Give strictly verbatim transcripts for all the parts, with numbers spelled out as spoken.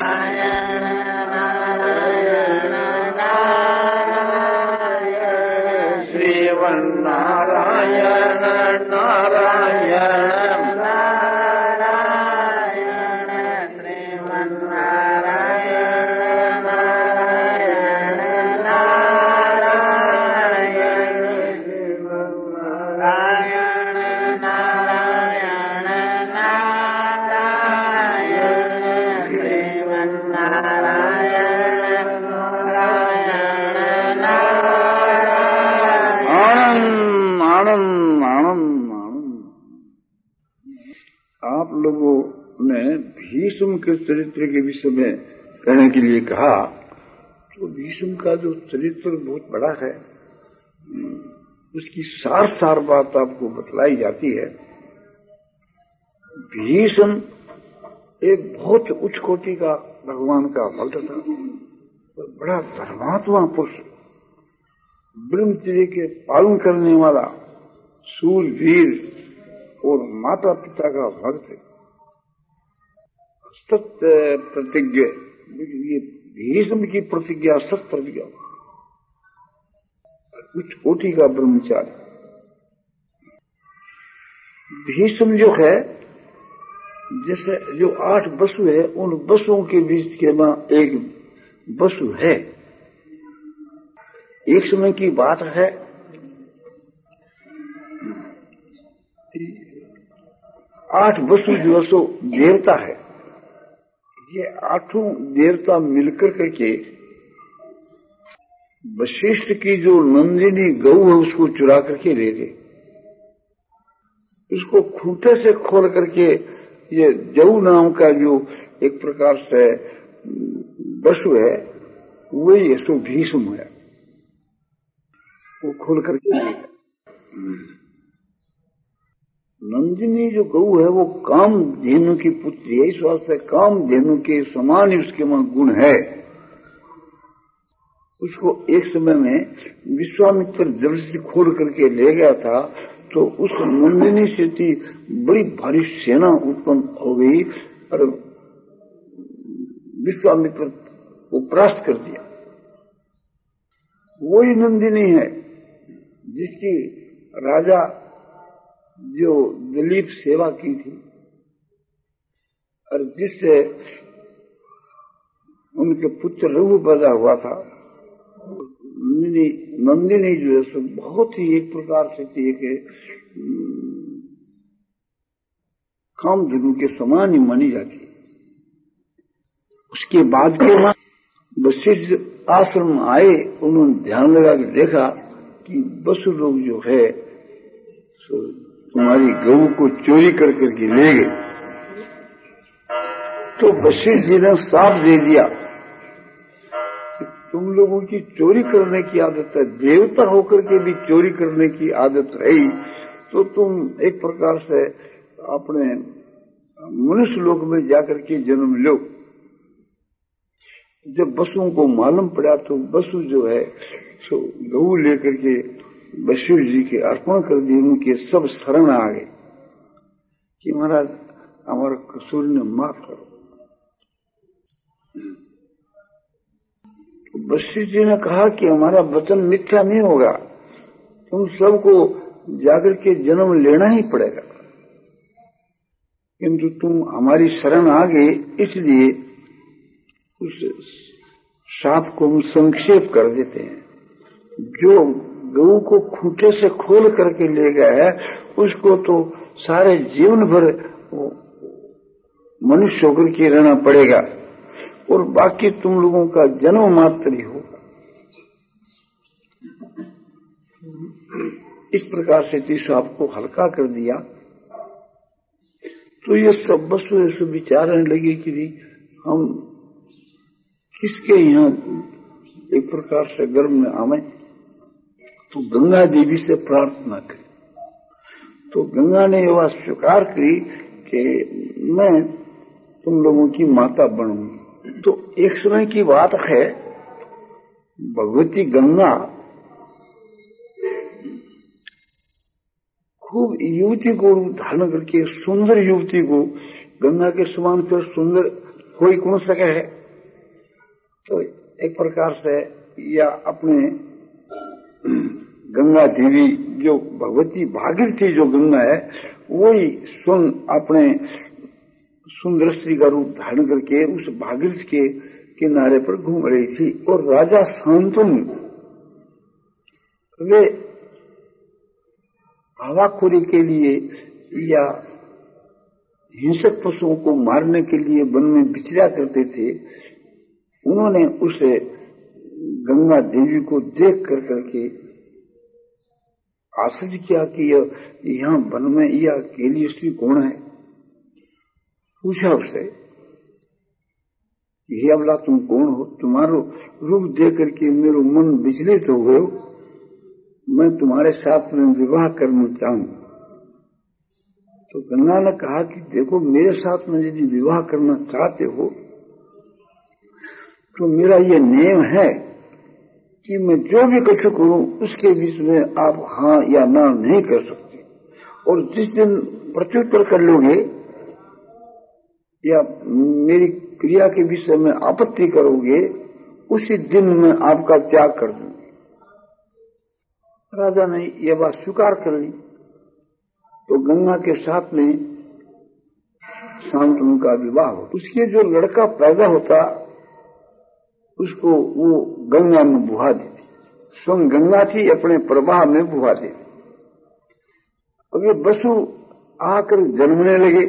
श्रीमन्नारायण नारायण भीष्म के चरित्र के विषय में कहने के लिए कहा, तो भीष्म का जो चरित्र बहुत बड़ा है, उसकी सार सार बात आपको बतलाई जाती है। भीष्म एक बहुत उच्च कोटि का भगवान का भक्त था, और बड़ा धर्मात्मा पुरुष, ब्रह्मचर्य के पालन करने वाला सूरवीर और माता पिता का भक्त है, सत्य प्रतिज्ञा। ये भीष्म की प्रतिज्ञा सत्य प्रतिज्ञा, उच्च कोटि का ब्रह्मचारी। भीष्म जो है, जैसे जो आठ वसु है, उन वसुओं के बीच के में एक वसु है। एक समय की बात है, आठ वसु जो सो देवता है, ये आठों देवता मिलकर करके वशिष्ठ की जो नंदिनी गौ है उसको चुरा करके ले गए। उसको खूंटे से खोल करके ये जऊ नाम का जो एक प्रकार से वसु है, वही ऐसो भीष्म है, वो खोल करके ले गए। नंदिनी जो गौ है वो काम धेनु की पुत्री है, इस वास्ते काम धेनु के समान ही उसके में गुण है। उसको एक समय में विश्वामित्र जबरदस्ती खोल करके ले गया था, तो उस नंदिनी से थी बड़ी भारी सेना उत्पन्न हो गई और विश्वामित्र को परास्त कर दिया। वही नंदिनी है जिसकी राजा जो दिलीप सेवा की थी, और जिससे उनके पुत्र रघु पैदा हुआ था। नंदिनी नंदिनी जो है सो बहुत ही एक प्रकार से थी कि कामधेनु के समान ही मानी जाती है। उसके बाद के बाद वशिष्ठ आश्रम आए, उन्होंने ध्यान लगा के देखा कि वसु लोग जो है सो तुम्हारी गौ को चोरी कर करके ले गए। तो वशिष्ठ जी ने साफ दे दिया कि तुम लोगों की चोरी करने की आदत है, देवता होकर के भी चोरी करने की आदत रही, तो तुम एक प्रकार से अपने मनुष्य लोक में जाकर के जन्म लो। जब वसुओं को मालूम पड़ा तो वसु जो है सो गऊ लेकर के वशिष्ठ जी के अर्पण कर दिए। उनके सब शरण आ गए कि महाराज हमारा कसूर ने माफ करो। तो वशिष्ठ जी ने कहा कि हमारा वचन मिथ्या नहीं होगा, तुम सबको जाकर के जन्म लेना ही पड़ेगा, किंतु तुम हमारी शरण आ गए, इसलिए उस साप को हम संक्षेप कर देते हैं। जो गऊ को खूंटे से खोल करके ले गया है, उसको तो सारे जीवन भर मनुष्य होकर के रहना पड़ेगा, और बाकी तुम लोगों का जन्म मात्र ही होगा। इस प्रकार से तीस आपको हल्का कर दिया। तो ये सब वस्तु ऐसे विचारने लगे कि हम किसके यहाँ एक प्रकार से गर्भ में आवे, तो गंगा देवी से प्रार्थना करी। तो गंगा ने यह स्वीकार की कि मैं तुम लोगों की माता बनूंगी। तो एक समय की बात है, भगवती गंगा खूब युवती को धारण करके, सुंदर युवती को, गंगा के समान फिर सुंदर कोई कौन सके है। तो एक प्रकार से या अपने गंगा देवी जो भगवती भागीरथी जो गंगा है वही स्वयं अपने सुंदर स्त्री का रूप धारण करके उस भागीरथ के किनारे पर घूम रही थी। और राजा शांतनु वे हवाखोरी के लिए या हिंसक पशुओं को मारने के लिए वन में विचरा करते थे। उन्होंने उसे गंगा देवी को देख कर करके आश्चर्य किया कि यहाँ वन में यह अकेली स्त्री कौन है। पूछा उससे, हे अबला तुम कौन हो, तुम्हारो रूप देख करके मेरा मन विचलित हो गयो, मैं तुम्हारे साथ में विवाह करना चाहूं। तो गंगा ने कहा कि देखो मेरे साथ में यदि विवाह करना चाहते हो तो मेरा ये नियम है कि मैं जो भी कुछ करूं उसके बीच में आप हाँ या ना नहीं कर सकते। और जिस दिन प्रत्युत्तर कर लोगे या मेरी क्रिया के विषय में आपत्ति करोगे उसी दिन मैं आपका त्याग कर दूंगी। राजा ने यह बात स्वीकार कर ली। तो गंगा के साथ में शांतनु का विवाह हो। उसके जो लड़का पैदा होता उसको वो गंगा में बुहा देती। स्वयं गंगा थी अपने प्रवाह में बुहा देती। अब ये बसु आकर जन्मने लगे,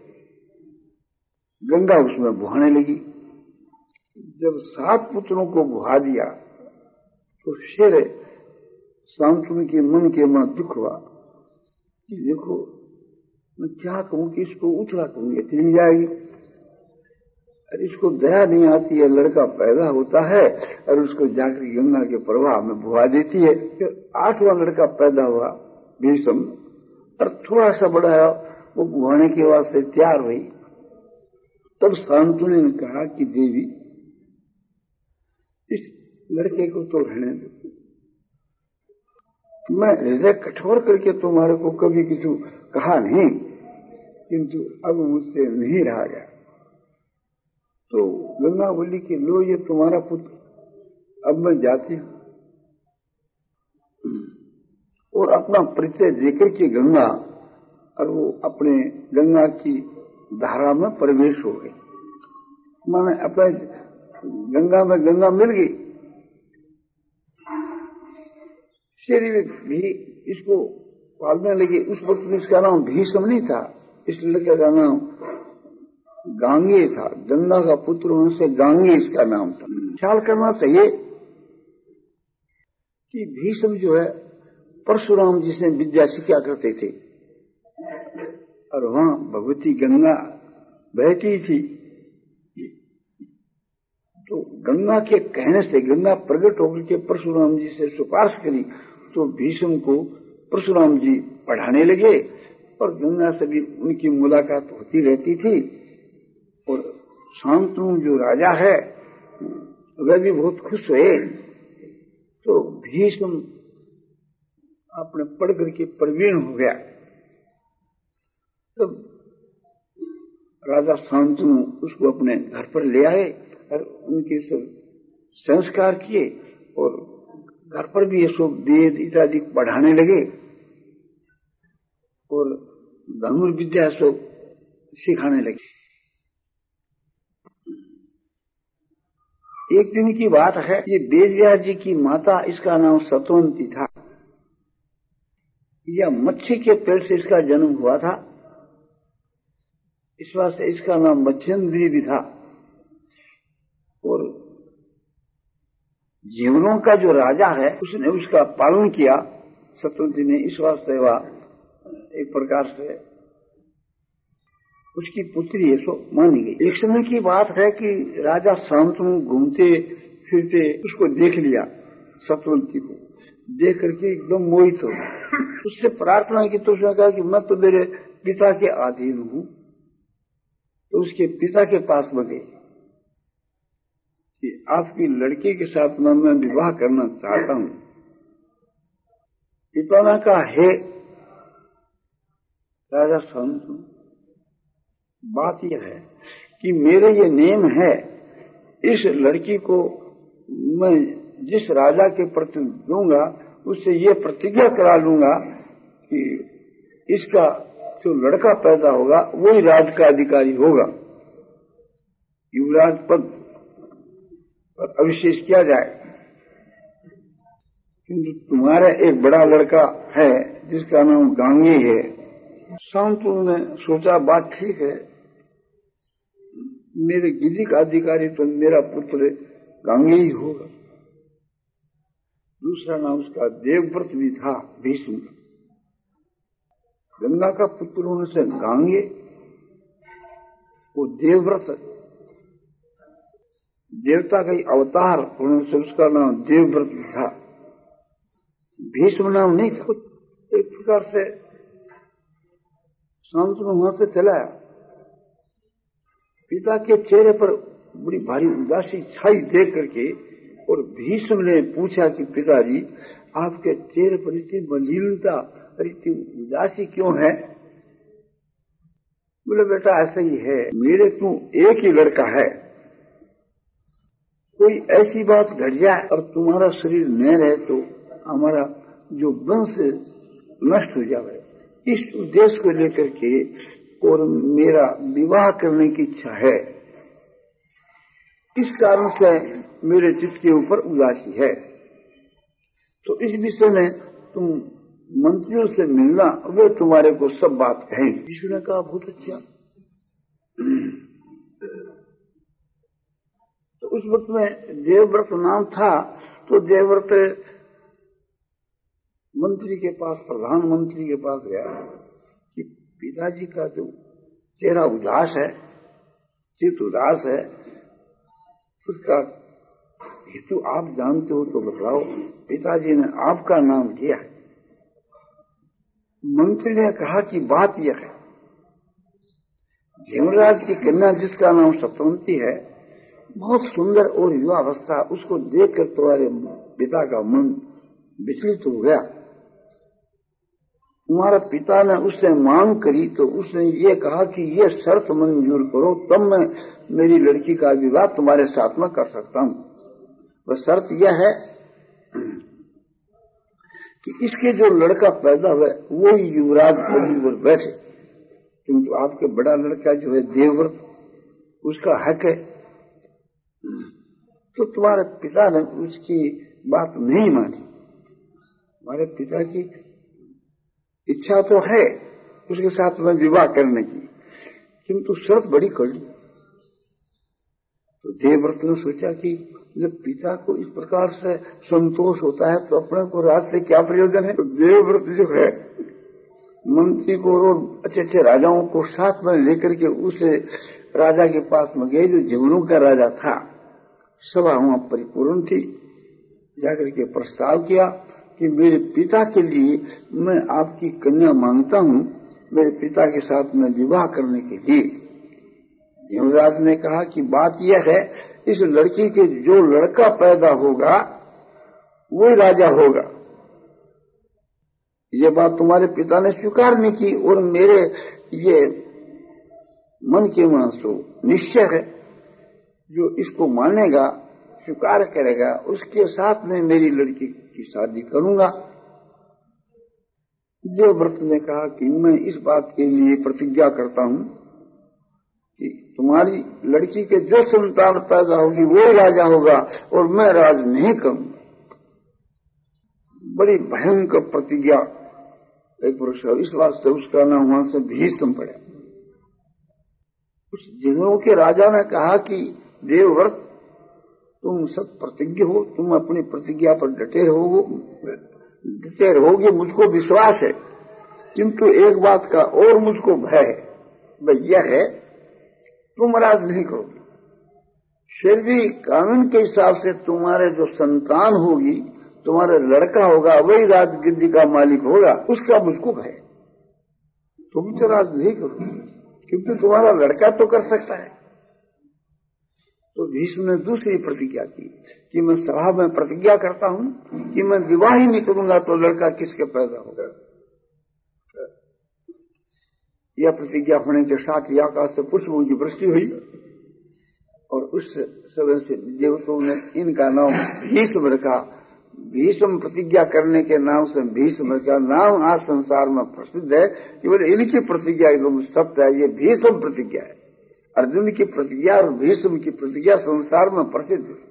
गंगा उसमें बुहाने लगी। जब सात पुत्रों को बुहा दिया तो फिर शांतनु के मन के मन दुख हुआ कि देखो मैं क्या कहूं कि इसको उछला कहूं ये चली जाएगी। अरे इसको दया नहीं आती है, लड़का पैदा होता है और उसको जाकर गंगा के प्रवाह में बुहा देती है। फिर आठवां लड़का पैदा हुआ भीष्म, और थोड़ा सा बड़ा है वो बुहाने के वास्ते तैयार हुई। तब शांतनु ने कहा कि देवी इस लड़के को तो रहने दो, मैं हृदय कठोर करके तुम्हारे को कभी किसी कहा नहीं, किंतु अब मुझसे नहीं रहा गया। तो गंगा बोली कि लो ये तुम्हारा पुत्र, अब मैं जाती हूं। और अपना परिचय देकर के गंगा और वो अपने गंगा की धारा में प्रवेश हो गई। माने अपने गंगा में गंगा मिल गई। शरीर भी इसको पालने लगे। उस वक्त में इसका नाम भीष्म नहीं था, इस लड़के का नाम गांगे था। गंगा का पुत्र होने से गांगे इसका नाम था। ख्याल करना चाहिए कि भीष्म जो है परशुराम जी से विद्या सीखा करते थे और वहां भगवती गंगा बहती थी। तो गंगा के कहने से गंगा प्रकट होकर के परशुराम जी से सिफारिश करी तो भीष्म को परशुराम जी पढ़ाने लगे और गंगा से भी उनकी मुलाकात होती रहती थी। और शांतनु जो राजा है वह भी बहुत खुश हुए। तो भीष्म अपने पढ़ करके प्रवीण हो गया। तब राजा शांतनु उसको अपने घर पर ले आए और उनके सब संस्कार किए और घर पर भी ये सब वेद इत्यादि पढ़ाने लगे और धनुर्विद्या सब सिखाने लगे। एक दिन की बात है, ये वेदव्यास जी की माता, इसका नाम सतवंती था। यह मच्छी के पेट से इसका जन्म हुआ था, इस वास्ते इसका नाम मच्छेंद्री भी था। और जीवनों का जो राजा है उसने उसका पालन किया, सतवंती ने। इस वास्ते वह एक प्रकार से उसकी पुत्री है सो मानी गई। एक समय की बात है कि राजा शांतनु घूमते फिरते उसको देख लिया, सतवंती को देख करके एकदम मोहित हो गया। उससे प्रार्थना की तो उसने कहा कि मैं तो मेरे पिता के अधीन हूं। तो उसके पिता के पास में गई कि आपकी लड़की के साथ में मैं विवाह करना चाहता हूं। पिता ने कहा, हे राजा शांतनु, बात यह है कि मेरे ये नेम है, इस लड़की को मैं जिस राजा के प्रति दूंगा उससे ये प्रतिज्ञा करा लूंगा कि इसका जो लड़का पैदा होगा वही राज का अधिकारी होगा, युवराज पद पर अभिषेक किया जाए। किंतु तुम्हारा एक बड़ा लड़का है जिसका नाम गांगी है। शांतनु ने सोचा बात ठीक है, मेरे गिरी का अधिकारी तो मेरा पुत्र गांगी ही होगा। दूसरा नाम उसका देवव्रत भी था, भीष्म। गंगा का पुत्र होने से गांगे, वो देवव्रत देवता का ही अवतार होने से उसका नाम देवव्रत भी था, भीष्म नाम नहीं था। एक प्रकार से शांतनु वहां से चला, पिता के चेहरे पर बड़ी भारी उदासी छाई देख करके, और भीष्म ने पूछा कि पिताजी आपके चेहरे पर इतनी मलिनता और इतनी उदासी क्यों है? बोले बेटा ऐसा ही है, मेरे क्यों एक ही लड़का है, कोई ऐसी बात घट जाए और तुम्हारा शरीर न रहे तो हमारा जो वंश नष्ट हो जाए, इस उद्देश्य को लेकर के और मेरा विवाह करने की इच्छा है, इस कारण से मेरे चित्त के ऊपर उदासी है। तो इस विषय में तुम मंत्रियों से मिलना, वे तुम्हारे को सब बात कहेंगे। विष्णु ने कहा बहुत अच्छा। तो उस वक्त में देवव्रत नाम था, तो देवव्रत मंत्री के पास, प्रधानमंत्री के पास गया कि पिताजी का जो चेहरा उदास है, चित्त उदास है, उसका हेतु आप जानते हो तो बताओ। पिताजी ने आपका नाम लिया है। मंत्री ने कहा कि बात यह है, धर्मराज की कन्या जिसका नाम सत्यवती है, बहुत सुंदर और युवावस्था, उसको देखकर तुम्हारे पिता का मन विचलित हो गया। तुम्हारा पिता ने उससे मांग करी तो उसने ये कहा कि ये शर्त मंजूर करो, तब मैं मेरी लड़की का विवाह तुम्हारे साथ में कर सकता हूं। वह शर्त यह है कि इसके जो लड़का पैदा हुआ वो ही युवराज पदवी पर बैठे, क्योंकि आपके बड़ा लड़का जो है देवव्रत, उसका हक है। तो तुम्हारे पिता ने उसकी बात नहीं मानी। हमारे पिता की इच्छा तो है उसके साथ में विवाह करने की, किंतु शर्त बड़ी कड़ी। तो देवव्रत ने सोचा कि जब पिता को इस प्रकार से संतोष होता है तो अपने को राज से क्या प्रयोजन है। तो देवव्रत जो है मंत्री को और अच्छे अच्छे राजाओं को साथ में लेकर के उस राजा के पास में गए जो जंगलों का राजा था। सभा वहां परिपूर्ण थी। जाकर के प्रस्ताव किया कि मेरे पिता के लिए मैं आपकी कन्या मांगता हूं, मेरे पिता के साथ में विवाह करने के लिए। यमराज ने कहा कि बात यह है, इस लड़की के जो लड़का पैदा होगा वो राजा होगा। ये बात तुम्हारे पिता ने स्वीकार नहीं की और मेरे ये मन के मानसो निश्चय है, जो इसको मानेगा, स्वीकार करेगा, उसके साथ में मेरी लड़की की शादी करूंगा। देवव्रत ने कहा कि मैं इस बात के लिए प्रतिज्ञा करता हूं कि तुम्हारी लड़की के जो संतान पैदा होगी वो राजा होगा और मैं राज नहीं करूंगा। बड़ी भयंकर प्रतिज्ञा एक पुरुष, इस बात से उसका नाम वहां से भीष्म पड़ा। उस जिलों के राजा ने कहा कि देवव्रत तुम सत प्रतिज्ञ हो, तुम अपनी प्रतिज्ञा पर डटे रहोगे डटे रहोगे मुझको विश्वास है, किंतु एक बात का और मुझको भय है, वह यह है तुम राज नहीं करोगे। फिर भी कानून के हिसाब से तुम्हारे जो संतान होगी, तुम्हारा लड़का होगा, वही राजगद्दी का मालिक होगा, उसका मुझको भय। तुम तो राज नहीं करोगे, क्योंकि तुम्हारा लड़का तो कर सकता है। तो भीष्म ने दूसरी प्रतिज्ञा की कि मैं सभा में प्रतिज्ञा करता हूं कि मैं विवाह ही नहीं करूंगा तो लड़का किसके पैदा होगा। यह प्रतिज्ञा होने के साथ ही आकाश से पुष्पों की वृष्टि हुई उस समय से देवताओं ने इनका नाम भीष्म रखा। भीष्म प्रतिज्ञा करने के नाम से भीष्म का नाम आज संसार में प्रसिद्ध है। केवल इनकी प्रतिज्ञा एकदम सत्य है, ये भीष्म प्रतिज्ञा है। अर्जुन की प्रतिज्ञा और भीष्म की प्रतिज्ञा संसार में प्रसिद्ध है।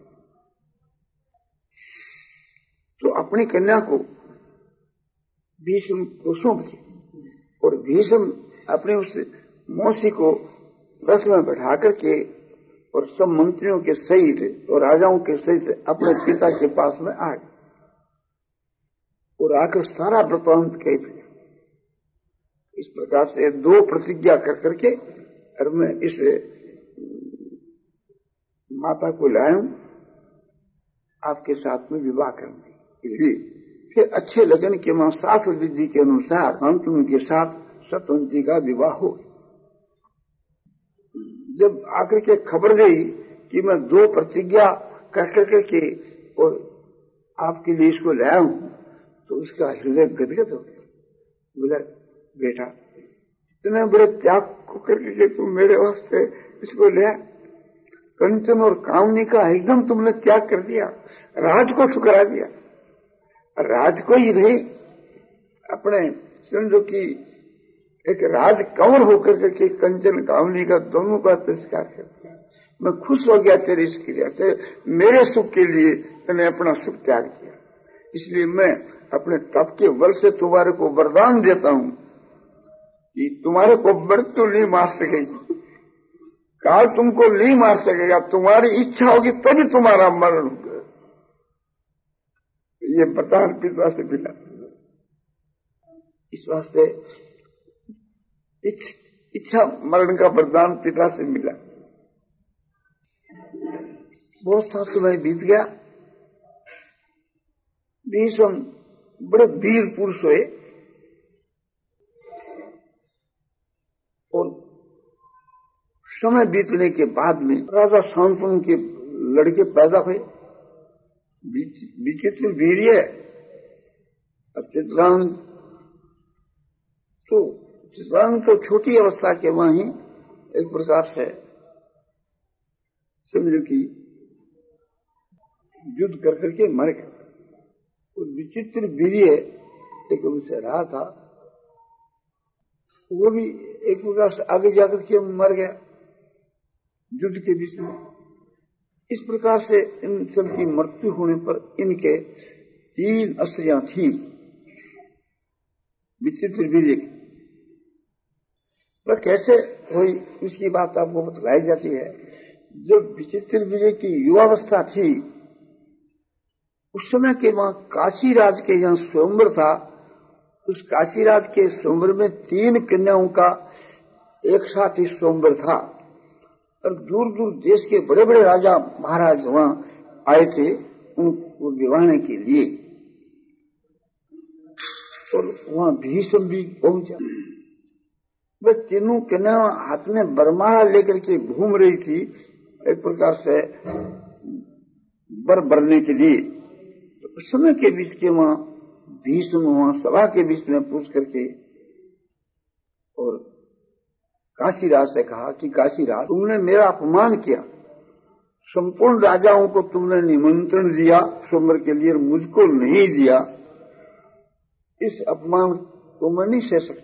तो अपनी कन्या को भीष्म को सौंप दी और भीष्म अपने उस मौसी को रथ में बैठा करके और सब मंत्रियों के सहित और राजाओं के सहित अपने पिता के पास में आ गए और आकर सारा वृत्तांत कहते। इस प्रकार से दो प्रतिज्ञा कर करके और मैं इस माता को लाऊं आपके साथ में विवाह करने के लिए। फिर अच्छे लगन के मां शास्त्र विधि के अनुसार शांतनु के साथ शतवंती का विवाह हो। जब आकर के खबर गई कि मैं दो प्रतिज्ञा कर कर के और आपके लिए इसको लाया हूं, तो उसका हृदय गदगद हो गया। बोला बेटा इतने बड़े त्याग को करके तुम मेरे वास्ते इसको लिया, कंचन और कामनी का एकदम तुमने त्याग कर दिया, राज को ठुकरा दिया। राज को ही नहीं अपने समझो कि एक राज कंवर होकर के कंचन कामनी का दोनों का तिरस्कार कर दिया। मैं खुश हो गया तेरी इस क्रिया से, मेरे सुख के लिए मैंने अपना सुख त्याग किया। इसलिए मैं अपने तप के बल से तुम्हारे को वरदान देता हूं कि तुम्हारे को मृत्यु नहीं मार सकेगी, काल तुमको नहीं मार सकेगा, तुम्हारी इच्छा होगी तभी तुम्हारा मरण होगा। ये वरदान पिता से मिला। इस वास्ते इच्छा मरण का वरदान पिता से मिला। बहुत सा समय बीत गया। भीष्म बड़े वीर पुरुष हुए और समय बीतने के बाद में राजा शांतनु के लड़के पैदा हुए। विचित्र वीर्य चित्रांग तो चित्रांग तो छोटी अवस्था के वहीं एक प्रकार से समझो कि युद्ध कर करके मर गया। तो विचित्र वीर्य एक उनसे रहा था, वो भी एक प्रकार से आगे जाकर के मर गया युद्ध के बीच में। इस प्रकार से इन सब की मृत्यु होने पर इनके तीन अस्त्रियां थी विचित्र वीर्य की। वह कैसे हुई उसकी बात आपको बतलाई जाती है। जब विचित्र वीर्य की युवावस्था थी उस समय के वहां काशीराज के जहां स्वयंवर था, उस काशीराज के स्वयंवर में तीन कन्याओं का एक साथ ही स्वयंवर था और दूर दूर देश के बड़े बड़े राजा महाराज वहां आए थे उनको विवाहने के लिए। और वहां भीष्म भी पहुंचा। वे तीनों कन्याएं हाथ में बरमाला लेकर के घूम रही थी एक प्रकार से बर भरने के लिए। तो उस समय के बीच के वहां भीष्म वहां सभा के बीच में पूछ करके और काशीराज से कहा कि काशीराज तुमने मेरा अपमान किया, संपूर्ण राजाओं को तुमने निमंत्रण दिया स्वयंवर के लिए, मुझको नहीं दिया। इस अपमान को मैं नहीं सह सकता।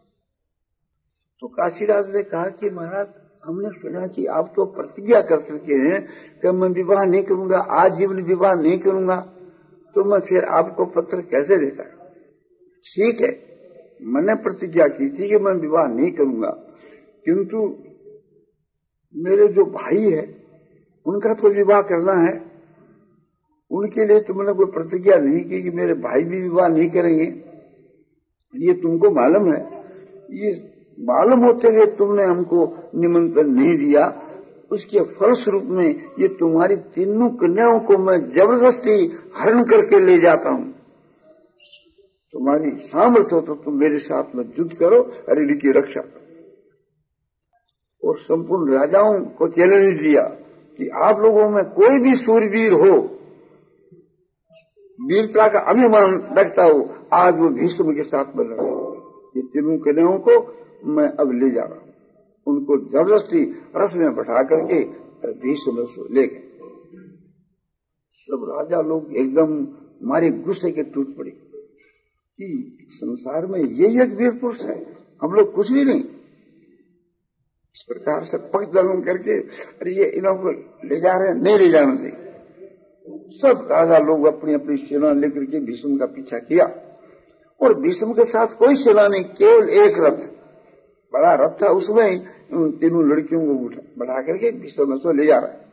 तो काशीराज ने कहा कि महाराज हमने सुना कि आप तो प्रतिज्ञा कर चुके हैं कि मैं विवाह नहीं करूंगा, आजीवन विवाह नहीं करूंगा, तो मैं फिर आपको पत्र कैसे देता? ठीक है, मैंने प्रतिज्ञा की थी कि मैं विवाह नहीं करूंगा, किंतु मेरे जो भाई है उनका तो विवाह करना है। उनके लिए तुमने कोई प्रतिज्ञा नहीं की कि मेरे भाई भी विवाह नहीं करेंगे। ये तुमको मालूम है। ये मालूम होते हुए तुमने हमको निमंत्रण नहीं दिया। उसके फलस्वरूप में ये तुम्हारी तीनों कन्याओं को मैं जबरदस्ती हरण करके ले जाता हूं। तुम्हारी सामर्थ्य हो तो तुम मेरे साथ में युद्ध करो और इनकी रक्षा करो। और संपूर्ण राजाओं को चैलेंज दिया कि आप लोगों में कोई भी सूरवीर हो, वीरता का अभिमान रखता हो, आज वो भीष्म के साथ में लड़े। ये तीनों कन्याओं को मैं अब ले जा रहा हूं। उनको जबरदस्ती रथ में बैठा करके भीष्म ले गए। सब राजा लोग एकदम मारे गुस्से के टूट पड़े कि संसार में ये एक वीर पुरुष है, हम लोग कुछ भी नहीं। इस प्रकार से पक्ष दलन करके अरे ये इनको ले जा रहे हैं, नहीं ले जाना चाहिए। सब राजा लोग अपनी अपनी सेना लेकर के भीष्म का पीछा किया और भीष्म के साथ कोई सेना नहीं, केवल एक रथ, बड़ा रथ था, उसमें तीनों लड़कियों को उठा बढ़ा करके भीष्म को ले जा रहा है।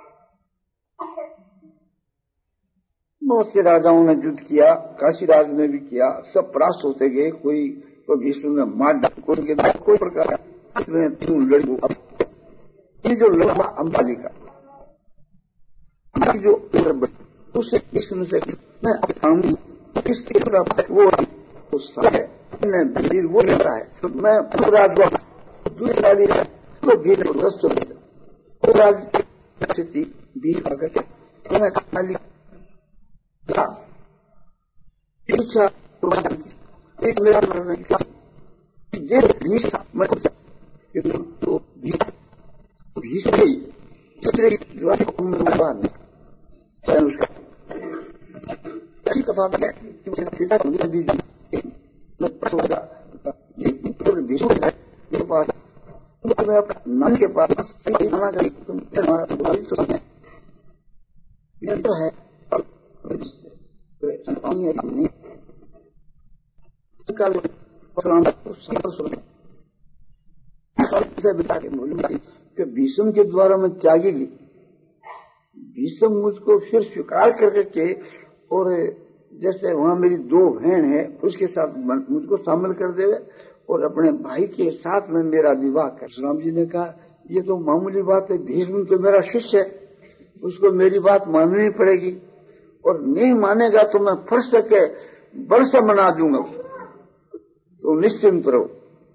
बहुत से राजाओं ने युद्ध किया, काशीराज ने भी किया, सब परास्त होते गए। कोई तो भीष्म ने मार डाला, कोई प्रकार तीनों लड़कियों, ये जो लड़का अंबाली का जो उसे भीष्म से मैं किसके वो है वो लेता है तो मैं पूरा दूसरी तो भीड़ दस स्थिति बीस आकर के मैं खाली इच्छा एक मेरा ये भीष मैं तो भीष गई दूसरे ऐसी कथा में पिता मैं अपने नाम के पास आना चाहिए तो है बिता के बोलूंगी कि भीष्म के द्वारा मैं त्यागेगी, भीष्म मुझको फिर स्वीकार करके और जैसे वहां मेरी दो बहन है उसके साथ मुझको शामिल कर देवे और अपने भाई के साथ में मेरा विवाह कर। परशुराम जी ने कहा ये तो मामूली बात है, भीष्म तो मेरा शिष्य है, उसको मेरी बात माननी पड़ेगी और नहीं मानेगा तो मैं फर्श के बल से मना दूंगा उसको, तो निश्चिंत रहो।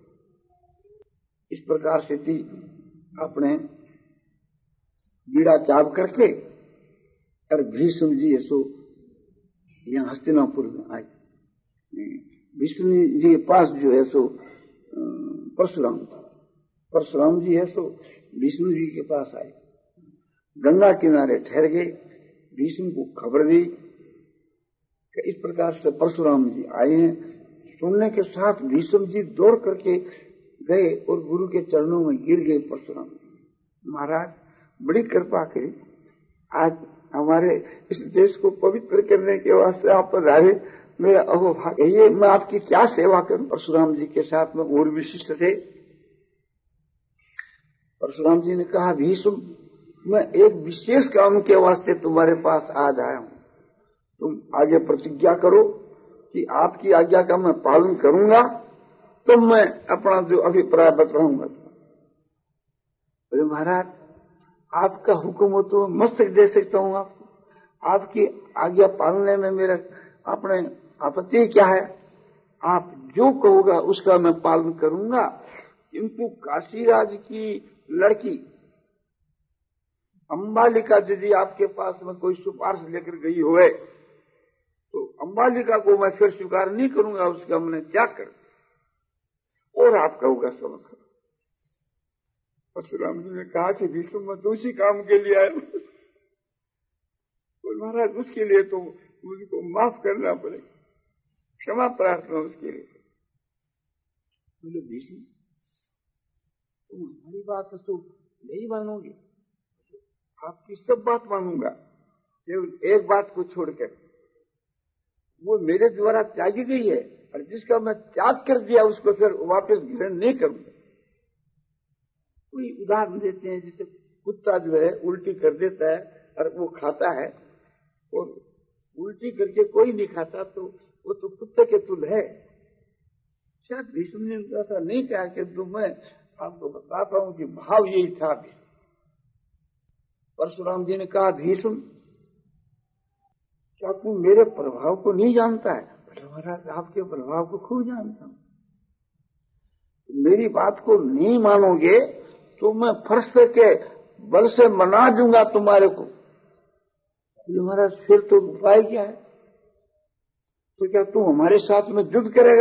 इस प्रकार से थी अपने बीड़ा चाप करके और भीष्म जी ऐसो यहाँ हस्तिनापुर में आए। भीष्म जी के पास जो है सो परशुराम था, परशुराम जी है सो भीष्म जी के पास आए, गंगा किनारे ठहर गए। भीष्म को खबर दी कि इस प्रकार से परशुराम जी आए हैं। सुनने के साथ भीष्म जी दौड़ करके गए और गुरु के चरणों में गिर गए। परशुराम महाराज बड़ी कृपा करी, आज हमारे इस देश को पवित्र करने के वास्ते आप पधारे, मेरा अहोभाग्य ये, मैं आपकी क्या सेवा करूं। परशुराम जी के साथ में और भी शिष्य थे। परशुराम जी ने कहा भीष्म मैं एक विशेष काम के वास्ते तुम्हारे पास आज आया हूं, तुम आगे प्रतिज्ञा करो कि आपकी आज्ञा का मैं पालन करूंगा, तो मैं अपना जो अभिप्राय बताऊंगा। बोले महाराज आपका हुक्म हो तो मस्तक दे सकता हूं आपको, आपकी आज्ञा पालने में मेरा अपने आपत्ति क्या है, आप जो कहोगा उसका मैं पालन करूंगा। किंतु काशीराज की लड़की अंबालिका यदि आपके पास में कोई सिफारिश लेकर गई होए तो अंबालिका को मैं फिर स्वीकार नहीं करूंगा, उसका मैंने त्याग कर और आप कहोगा समझ कर। परशुराम जी ने कहा कि भीष्म मैं तो उसी काम के लिए आया, तो महाराज उसके लिए तो मुझको माफ करना पड़ेगा, क्षमा प्रार्थना उसके लिए। बोले भीष्म तुम हमारी बात तो नहीं मानोगे, आपकी सब बात मानूंगा, केवल एक बात को छोड़कर, वो मेरे द्वारा त्यागी गई है और जिसका मैं त्याग कर दिया उसको फिर वापस ग्रहण नहीं करूंगा। कोई उदाहरण देते हैं जैसे कुत्ता जो है उल्टी कर देता है और वो खाता है, और उल्टी करके कोई नहीं खाता तो वो तो कुत्ते के तुल है। शायद भीष्म ने ऐसा नहीं कहा कि तो मैं आपको बताता हूं कि भाव यही था। परशुराम जी ने कहा भीष्म क्या तू मेरे प्रभाव को नहीं जानता है? महाराज आपके प्रभाव को खूब जानता हूं, मेरी बात को नहीं मानोगे तो मैं फर्श के बल से मना दूंगा तुम्हारे को। महाराज फिर तो उपाय क्या है? तो क्या तू हमारे साथ में युद्ध करेगा?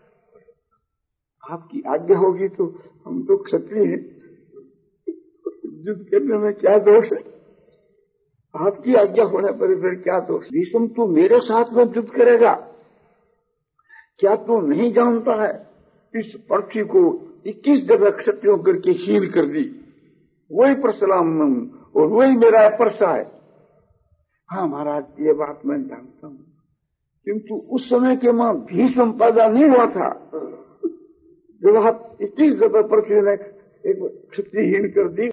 आपकी आज्ञा होगी तो हम तो क्षत्रिय हैं, युद्ध करने में क्या दोष है? आपकी आज्ञा होने पर फिर क्या दोष? भीष्म तू मेरे साथ में युद्ध करेगा? क्या तू नहीं जानता है इस पृथ्वी को इक्कीस जगह क्षत्रियों करके हीन कर दी, वही परशुराम और वही मेरा परसा है। हाँ महाराज, ये बात मैं जानता हूं, किंतु उस समय के मां भीष्म पैदा नहीं हुआ था जब आप इक्कीस जगह पृथ्वी ने एक क्षत्रियहीन कर दी।